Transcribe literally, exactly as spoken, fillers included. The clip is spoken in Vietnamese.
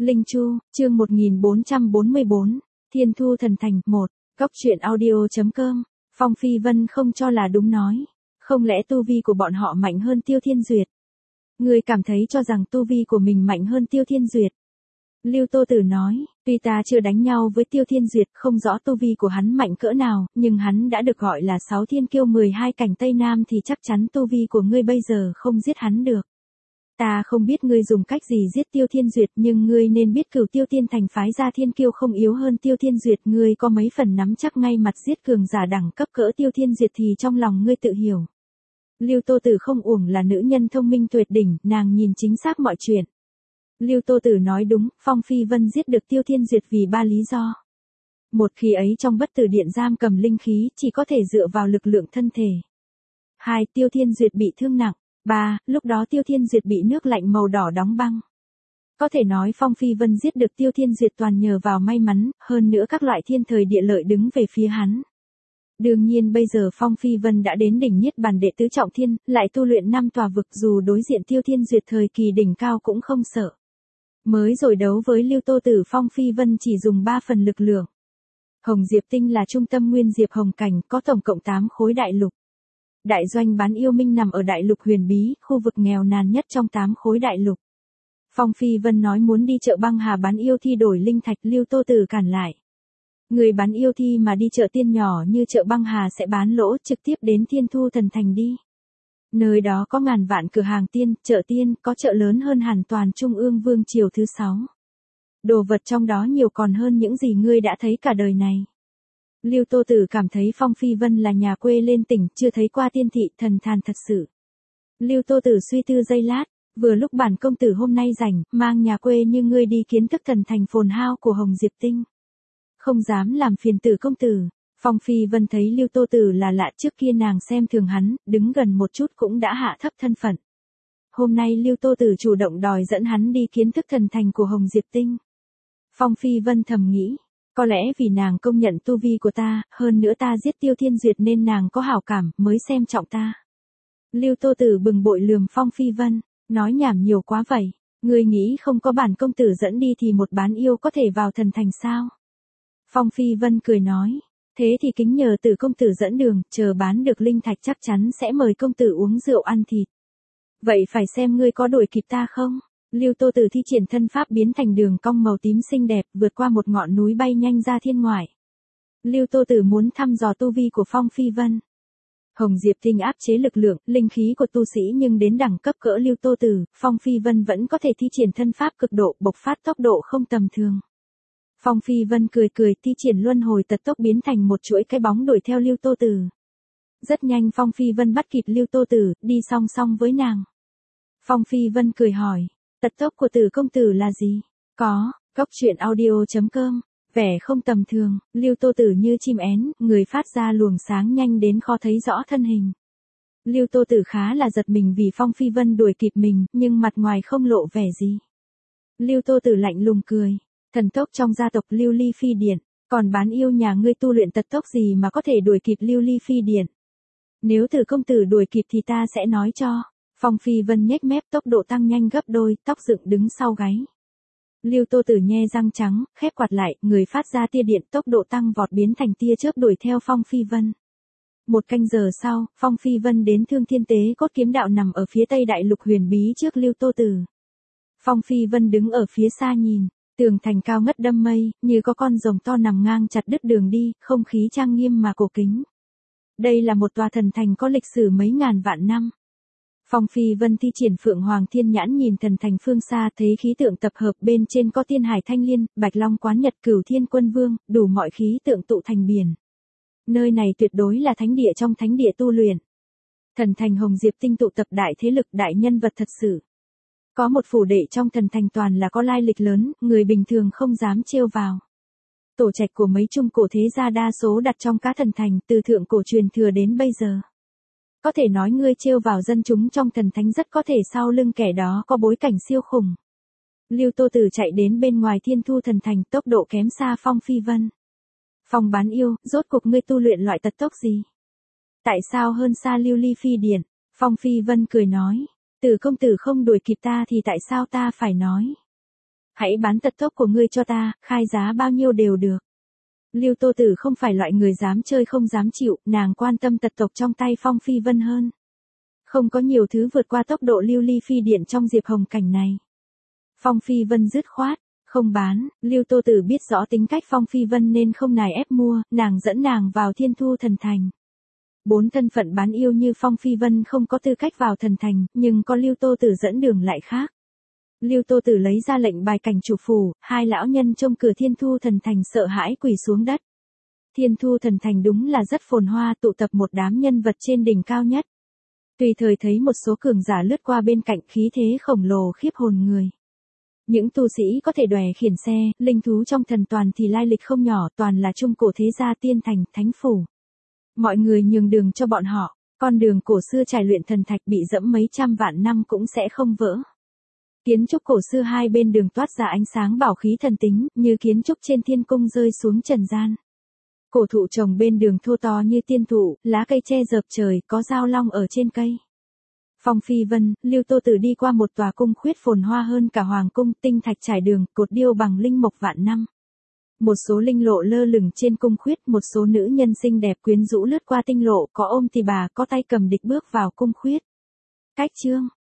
Linh Chu, chương một nghìn bốn trăm bốn mươi bốn, Thiên Thu Thần Thành, một, Cóc truyện audio.com, Phong Phi Vân không cho là đúng nói. Không lẽ tu vi của bọn họ mạnh hơn Tiêu Thiên Duyệt? Người cảm thấy cho rằng tu vi của mình mạnh hơn Tiêu Thiên Duyệt. Lưu Tô Tử nói, tuy ta chưa đánh nhau với Tiêu Thiên Duyệt, không rõ tu vi của hắn mạnh cỡ nào, nhưng hắn đã được gọi là sáu thiên kiêu mười hai cảnh Tây Nam thì chắc chắn tu vi của ngươi bây giờ không giết hắn được. Ta không biết ngươi dùng cách gì giết Tiêu Thiên Duyệt, nhưng ngươi nên biết Cửu Tiêu Tiên Thành phái ra thiên kiêu không yếu hơn Tiêu Thiên Duyệt, ngươi có mấy phần nắm chắc ngay mặt giết cường giả đẳng cấp cỡ Tiêu Thiên Duyệt thì trong lòng ngươi tự hiểu. Lưu Tô Tử không uổng là nữ nhân thông minh tuyệt đỉnh, nàng nhìn chính xác mọi chuyện. Lưu Tô Tử nói đúng, Phong Phi Vân giết được Tiêu Thiên Duyệt vì ba lý do. Một, khi ấy trong bất tử điện giam cầm linh khí, chỉ có thể dựa vào lực lượng thân thể. Hai, Tiêu Thiên Duyệt bị thương nặng. Ba, lúc đó Tiêu Thiên Duyệt bị nước lạnh màu đỏ đóng băng. Có thể nói Phong Phi Vân giết được Tiêu Thiên Duyệt toàn nhờ vào may mắn, hơn nữa các loại thiên thời địa lợi đứng về phía hắn. Đương nhiên bây giờ Phong Phi Vân đã đến đỉnh Niết Bàn đệ tứ trọng thiên, lại tu luyện năm tòa vực, dù đối diện Tiêu Thiên Duyệt thời kỳ đỉnh cao cũng không sợ. Mới rồi đấu với Lưu Tô Tử, Phong Phi Vân chỉ dùng ba phần lực lượng. Hồng Diệp Tinh là trung tâm nguyên diệp hồng cảnh, có tổng cộng tám khối đại lục. Đại doanh bán yêu minh nằm ở đại lục huyền bí, khu vực nghèo nàn nhất trong tám khối đại lục. Phong Phi Vân nói muốn đi chợ băng hà bán yêu thi đổi linh thạch, Lưu Tô Tử cản lại. Người bán yêu thi mà đi chợ tiên nhỏ như chợ băng hà sẽ bán lỗ, trực tiếp đến Thiên Thu Thần Thành đi. Nơi đó có ngàn vạn cửa hàng tiên, chợ tiên, có chợ lớn hơn hẳn toàn Trung ương Vương triều thứ sáu. Đồ vật trong đó nhiều còn hơn những gì ngươi đã thấy cả đời này. Lưu Tô Tử cảm thấy Phong Phi Vân là nhà quê lên tỉnh, chưa thấy qua tiên thị, thần thàn thật sự. Lưu Tô Tử suy tư giây lát, vừa lúc bản công tử hôm nay rảnh, mang nhà quê như ngươi đi kiến thức thần thành phồn hao của Hồng Diệp Tinh. Không dám làm phiền Tử công tử. Phong Phi Vân thấy Lưu Tô Tử là lạ, trước kia nàng xem thường hắn, đứng gần một chút cũng đã hạ thấp thân phận. Hôm nay Lưu Tô Tử chủ động đòi dẫn hắn đi kiến thức thần thành của Hồng Diệp Tinh. Phong Phi Vân thầm nghĩ. Có lẽ vì nàng công nhận tu vi của ta, hơn nữa ta giết Tiêu Thiên Duyệt nên nàng có hảo cảm, mới xem trọng ta. Lưu Tô Tử bừng bội lườm Phong Phi Vân, nói nhảm nhiều quá vậy, ngươi nghĩ không có bản công tử dẫn đi thì một bán yêu có thể vào thần thành sao? Phong Phi Vân cười nói, thế thì kính nhờ Tử công tử dẫn đường, chờ bán được linh thạch chắc chắn sẽ mời công tử uống rượu ăn thịt. Vậy phải xem ngươi có đuổi kịp ta không? Lưu Tô Tử thi triển thân pháp biến thành đường cong màu tím xinh đẹp, vượt qua một ngọn núi bay nhanh ra thiên ngoại. Lưu Tô Tử muốn thăm dò tu vi của Phong Phi Vân. Hồng Diệp Tinh áp chế lực lượng, linh khí của tu sĩ, nhưng đến đẳng cấp cỡ Lưu Tô Tử, Phong Phi Vân vẫn có thể thi triển thân pháp cực độ, bộc phát tốc độ không tầm thường. Phong Phi Vân cười cười, thi triển luân hồi tật tốc biến thành một chuỗi cái bóng đuổi theo Lưu Tô Tử. Rất nhanh Phong Phi Vân bắt kịp Lưu Tô Tử, đi song song với nàng. Phong Phi Vân cười hỏi, tật tốc của Tử công tử là gì? Có, Cóc truyện audio.com, vẻ không tầm thường, Lưu Tô Tử như chim én, người phát ra luồng sáng nhanh đến khó thấy rõ thân hình. Lưu Tô Tử khá là giật mình vì Phong Phi Vân đuổi kịp mình, nhưng mặt ngoài không lộ vẻ gì. Lưu Tô Tử lạnh lùng cười, thần tốc trong gia tộc Lưu Ly Phi Điện, còn bán yêu nhà ngươi tu luyện tật tốc gì mà có thể đuổi kịp Lưu Ly Phi Điện? Nếu Tử công tử đuổi kịp thì ta sẽ nói cho. Phong Phi Vân nhếch mép, tốc độ tăng nhanh gấp đôi, tóc dựng đứng sau gáy. Lưu Tô Tử nhe răng trắng, khép quạt lại, người phát ra tia điện, tốc độ tăng vọt biến thành tia chớp đuổi theo Phong Phi Vân. Một canh giờ sau, Phong Phi Vân đến Thương Thiên Tế Cốt Kiếm Đạo nằm ở phía tây đại lục huyền bí trước Lưu Tô Tử. Phong Phi Vân đứng ở phía xa nhìn, tường thành cao ngất đâm mây, như có con rồng to nằm ngang chặt đứt đường đi, không khí trang nghiêm mà cổ kính. Đây là một tòa thần thành có lịch sử mấy ngàn vạn năm. Phong Phi Vân thi triển Phượng Hoàng Thiên Nhãn nhìn thần thành phương xa, thấy khí tượng tập hợp, bên trên có Tiên Hải Thanh Liên, Bạch Long Quán Nhật, Cửu Thiên Quân Vương, đủ mọi khí tượng tụ thành biển. Nơi này tuyệt đối là thánh địa trong thánh địa tu luyện. Thần thành Hồng Diệp Tinh tụ tập đại thế lực, đại nhân vật thật sự. Có một phủ đệ trong thần thành toàn là có lai lịch lớn, người bình thường không dám trêu vào. Tổ trạch của mấy trung cổ thế gia đa số đặt trong các thần thành, từ thượng cổ truyền thừa đến bây giờ. Có thể nói ngươi trêu vào dân chúng trong thần thánh rất có thể sau lưng kẻ đó có bối cảnh siêu khủng. Lưu Tô Tử chạy đến bên ngoài Thiên Thu Thần Thành, tốc độ kém xa Phong Phi Vân. Phong bán yêu, rốt cuộc ngươi tu luyện loại tật tốc gì? Tại sao hơn xa Lưu Ly Phi Điện? Phong Phi Vân cười nói, Tử công tử không đuổi kịp ta thì tại sao ta phải nói? Hãy bán tật tốc của ngươi cho ta, khai giá bao nhiêu đều được. Lưu Tô Tử không phải loại người dám chơi không dám chịu, nàng quan tâm tật tộc trong tay Phong Phi Vân hơn. Không có nhiều thứ vượt qua tốc độ lưu ly phi điện trong Diệp Hồng cảnh này. Phong Phi Vân dứt khoát, không bán, Lưu Tô Tử biết rõ tính cách Phong Phi Vân nên không nài ép mua, nàng dẫn nàng vào Thiên Thu Thần Thành. Bốn thân phận bán yêu như Phong Phi Vân không có tư cách vào thần thành, nhưng có Lưu Tô Tử dẫn đường lại khác. Lưu Tô Tử lấy ra lệnh bài cảnh chủ phủ, hai lão nhân trông cửa Thiên Thu Thần Thành sợ hãi quỳ xuống đất. Thiên Thu Thần Thành đúng là rất phồn hoa, tụ tập một đám nhân vật trên đỉnh cao nhất. Tùy thời thấy một số cường giả lướt qua bên cạnh, khí thế khổng lồ khiếp hồn người. Những tu sĩ có thể đòe khiển xe, linh thú trong thần toàn thì lai lịch không nhỏ, toàn là trung cổ thế gia tiên thành, thánh phủ. Mọi người nhường đường cho bọn họ, con đường cổ xưa trải luyện thần thạch bị dẫm mấy trăm vạn năm cũng sẽ không vỡ. Kiến trúc cổ xưa hai bên đường toát ra ánh sáng bảo khí thần tính, như kiến trúc trên thiên cung rơi xuống trần gian. Cổ thụ trồng bên đường thô to như tiên thụ, lá cây che dợp trời, có dao long ở trên cây. Phong Phi Vân, Lưu Tô Tử đi qua một tòa cung khuyết phồn hoa hơn cả hoàng cung, tinh thạch trải đường, cột điêu bằng linh mộc vạn năm. Một số linh lộ lơ lửng trên cung khuyết, một số nữ nhân xinh đẹp quyến rũ lướt qua tinh lộ, có ôm tỳ bà, có tay cầm địch bước vào cung khuyết. Cách chương